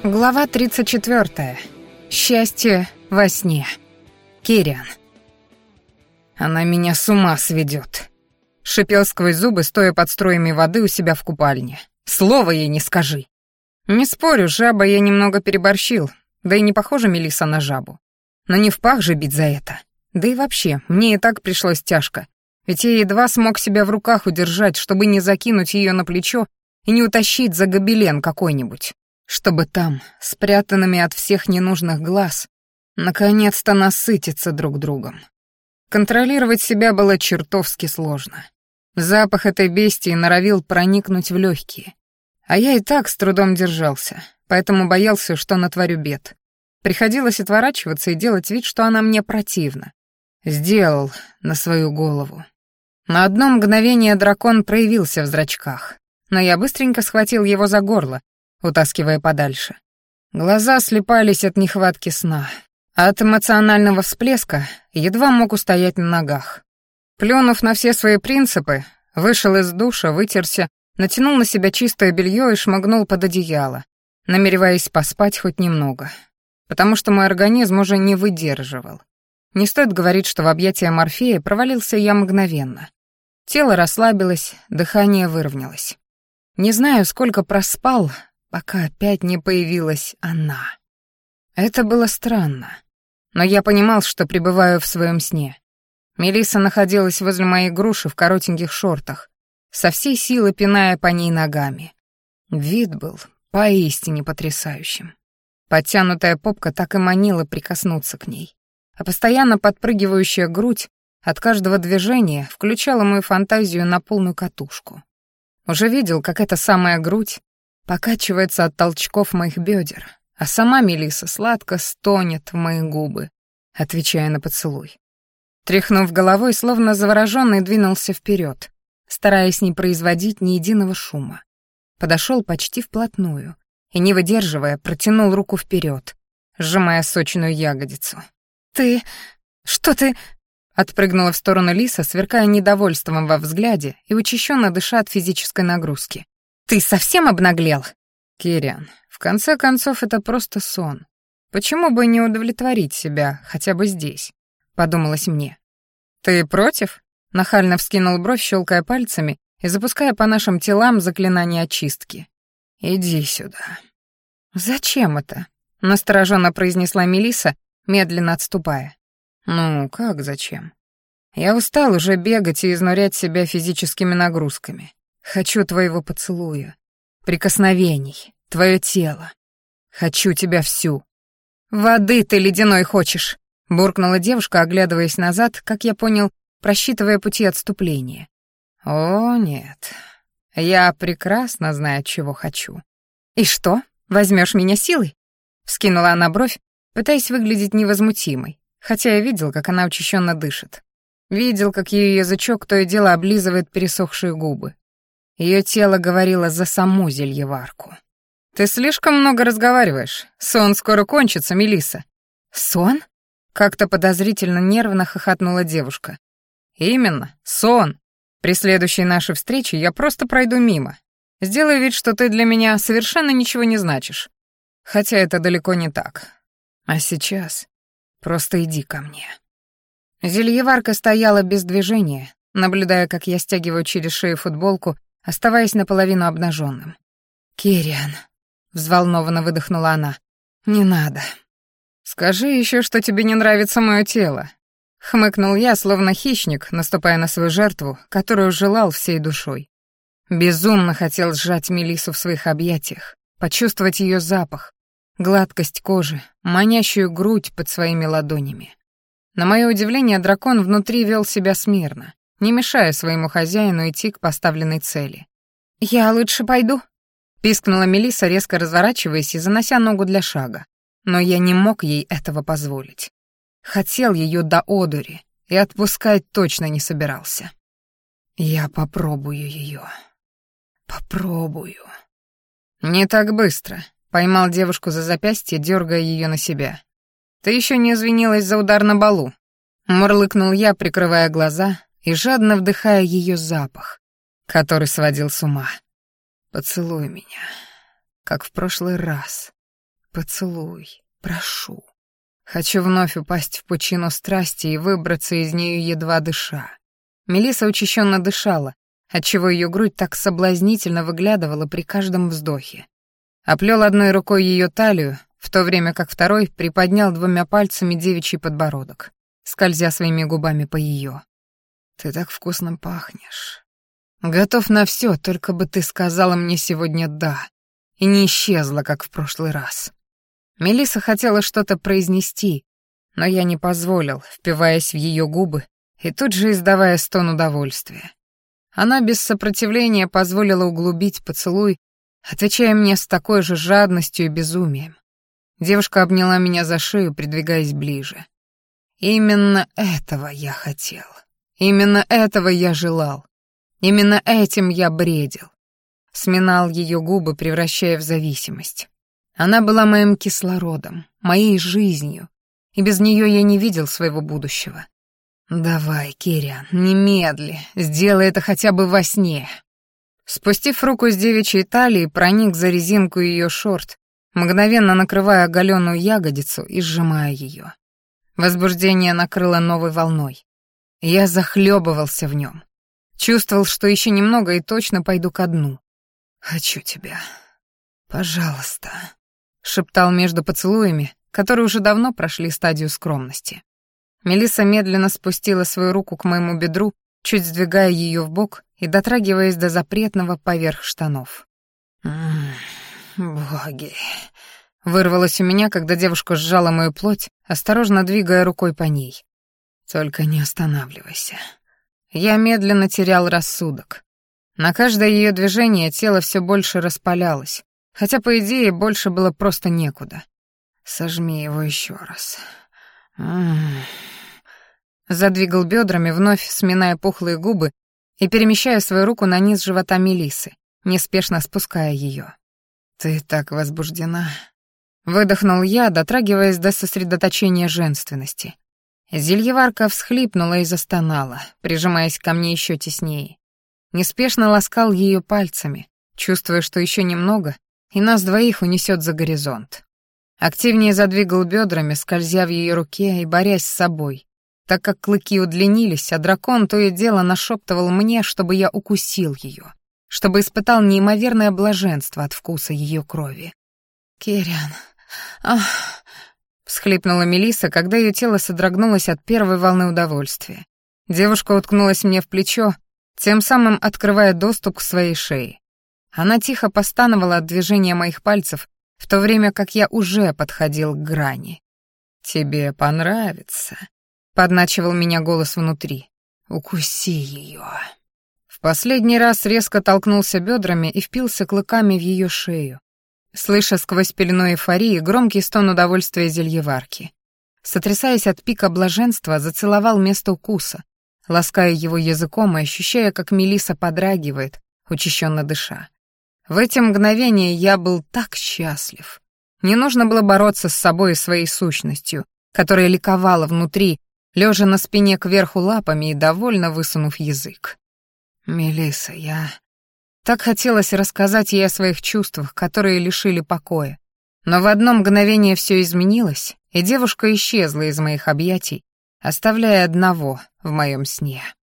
Глава 34. Счастье во сне. Кириан. «Она меня с ума сведет», — шипел сквозь зубы, стоя под струями воды у себя в купальне. «Слова ей не скажи». Не спорю, жаба я немного переборщил, да и не похожа Мелисса на жабу. Но не в пах же бить за это. Да и вообще, мне и так пришлось тяжко, ведь я едва смог себя в руках удержать, чтобы не закинуть ее на плечо и не утащить за гобелен какой-нибудь. Чтобы там, спрятанными от всех ненужных глаз, наконец-то насытиться друг другом. Контролировать себя было чертовски сложно. Запах этой бестии норовил проникнуть в легкие. А я и так с трудом держался, поэтому боялся, что натворю бед. Приходилось отворачиваться и делать вид, что она мне противна. Сделал на свою голову. На одно мгновение дракон проявился в зрачках, но я быстренько схватил его за горло, утаскивая подальше. Глаза слепались от нехватки сна, а от эмоционального всплеска едва мог устоять на ногах. Плюнув на все свои принципы, вышел из душа, вытерся, натянул на себя чистое белье и шмыгнул под одеяло, намереваясь поспать хоть немного, потому что мой организм уже не выдерживал. Не стоит говорить, что в объятия Морфея провалился я мгновенно. Тело расслабилось, дыхание выровнялось. Не знаю, сколько проспал, пока опять не появилась она. Это было странно, но я понимал, что пребываю в своем сне. Мелисса находилась возле моей груши в коротеньких шортах, со всей силы пиная по ней ногами. Вид был поистине потрясающим. Подтянутая попка так и манила прикоснуться к ней, а постоянно подпрыгивающая грудь от каждого движения включала мою фантазию на полную катушку. Уже видел, как эта самая грудь покачивается от толчков моих бедер, а сама Мелисса сладко стонет в мои губы, отвечая на поцелуй. Тряхнув головой, словно заворожённый, двинулся вперед, стараясь не производить ни единого шума. Подошел почти вплотную и, не выдерживая, протянул руку вперед, сжимая сочную ягодицу. Что ты...» Отпрыгнула в сторону Лиса, сверкая недовольством во взгляде и учащенно дыша от физической нагрузки. «Ты совсем обнаглел?» «Кириан, в конце концов, это просто сон. Почему бы не удовлетворить себя хотя бы здесь?» — подумалось мне. «Ты против?» — нахально вскинул бровь, щелкая пальцами и запуская по нашим телам заклинание очистки. «Иди сюда». «Зачем это?» — настороженно произнесла Мелисса, медленно отступая. «Ну, как зачем? Я устал уже бегать и изнурять себя физическими нагрузками. Хочу твоего поцелуя, прикосновений, твое тело. Хочу тебя всю». «Воды ты ледяной хочешь», — буркнула девушка, оглядываясь назад, как я понял, просчитывая пути отступления. «О, нет. Я прекрасно знаю, чего хочу». «И что, возьмешь меня силой?» — вскинула она бровь, пытаясь выглядеть невозмутимой, хотя я видел, как она учащенно дышит. Видел, как ее язычок то и дело облизывает пересохшие губы. Ее тело говорило за саму зельеварку. «Ты слишком много разговариваешь. Сон скоро кончится, Мелисса». «Сон?» — как-то подозрительно нервно хохотнула девушка. «Именно, сон. При следующей нашей встрече я просто пройду мимо. Сделай вид, что ты для меня совершенно ничего не значишь. Хотя это далеко не так. А сейчас просто иди ко мне». Зельеварка стояла без движения, наблюдая, как я стягиваю через шею футболку, оставаясь наполовину обнаженным. «Кириан», — взволнованно выдохнула она, — «не надо». «Скажи еще, что тебе не нравится мое тело», — хмыкнул я, словно хищник, наступая на свою жертву, которую желал всей душой. Безумно хотел сжать Мелиссу в своих объятиях, почувствовать ее запах, гладкость кожи, манящую грудь под своими ладонями. На мое удивление, дракон внутри вел себя смирно, не мешая своему хозяину идти к поставленной цели. «Я лучше пойду», — пискнула Мелисса, резко разворачиваясь и занося ногу для шага. Но я не мог ей этого позволить. Хотел ее до одури и отпускать точно не собирался. «Я попробую ее. Попробую». «Не так быстро», — поймал девушку за запястье, дергая ее на себя. «Ты еще не извинилась за удар на балу», — мурлыкнул я, прикрывая глаза и жадно вдыхая ее запах, который сводил с ума. «Поцелуй меня, как в прошлый раз. Поцелуй, прошу. Хочу вновь упасть в пучину страсти и выбраться из нее, едва дыша. Мелисса учащенно дышала, отчего ее грудь так соблазнительно выглядывала при каждом вздохе. Оплел одной рукой ее талию, в то время как второй приподнял двумя пальцами девичий подбородок, скользя своими губами по ее. «Ты так вкусно пахнешь. Готов на все, только бы ты сказала мне сегодня «да» и не исчезла, как в прошлый раз». Мелисса хотела что-то произнести, но я не позволил, впиваясь в ее губы и тут же издавая стон удовольствия. Она без сопротивления позволила углубить поцелуй, отвечая мне с такой же жадностью и безумием. Девушка обняла меня за шею, придвигаясь ближе. Именно этого я хотел. Именно этого я желал. Именно этим я бредил. Сминал ее губы, превращая в зависимость. Она была моим кислородом, моей жизнью, и без нее я не видел своего будущего. «Давай, Кириан, немедли, сделай это хотя бы во сне». Спустив руку с девичьей талии, проник за резинку ее шорт, мгновенно накрывая оголенную ягодицу и сжимая ее. Возбуждение накрыло новой волной. Я захлебывался в нем. Чувствовал, что еще немного и точно пойду ко дну. «Хочу тебя. Пожалуйста», — шептал между поцелуями, которые уже давно прошли стадию скромности. Мелисса медленно спустила свою руку к моему бедру, чуть сдвигая ее вбок и дотрагиваясь до запретного поверх штанов. «Боги!» — вырвалось у меня, когда девушка сжала мою плоть, осторожно двигая рукой по ней. «Только не останавливайся». Я медленно терял рассудок. На каждое ее движение тело все больше распалялось, хотя, по идее, больше было просто некуда. «Сожми его еще раз». Задвигал бедрами, вновь сминая пухлые губы и перемещая свою руку на низ живота Мелиссы, неспешно спуская ее. «Ты так возбуждена», — выдохнул я, дотрагиваясь до сосредоточения женственности. Зельеварка всхлипнула и застонала, прижимаясь ко мне еще теснее. Неспешно ласкал ее пальцами, чувствуя, что еще немного, и нас двоих унесет за горизонт. Активнее задвигал бедрами, скользя в ее руке и борясь с собой, так как клыки удлинились, а дракон то и дело нашептывал мне, чтобы я укусил ее, чтобы испытал неимоверное блаженство от вкуса ее крови. «Кириан, ах!» — всхлипнула Мелисса, когда ее тело содрогнулось от первой волны удовольствия. Девушка уткнулась мне в плечо, тем самым открывая доступ к своей шее. Она тихо постановала от движения моих пальцев, в то время как я уже подходил к грани. «Тебе понравится», — подначивал меня голос внутри. «Укуси ее». В последний раз резко толкнулся бедрами и впился клыками в ее шею, слыша сквозь пелену эйфории громкий стон удовольствия зельеварки. Сотрясаясь от пика блаженства, зацеловал место укуса, лаская его языком и ощущая, как Мелисса подрагивает, учащенно дыша. В эти мгновения я был так счастлив. Не нужно было бороться с собой и своей сущностью, которая ликовала внутри, лежа на спине кверху лапами и довольно высунув язык. «Мелисса, я...» Так хотелось рассказать ей о своих чувствах, которые лишили покоя. Но в одно мгновение все изменилось, и девушка исчезла из моих объятий, оставляя одного в моем сне.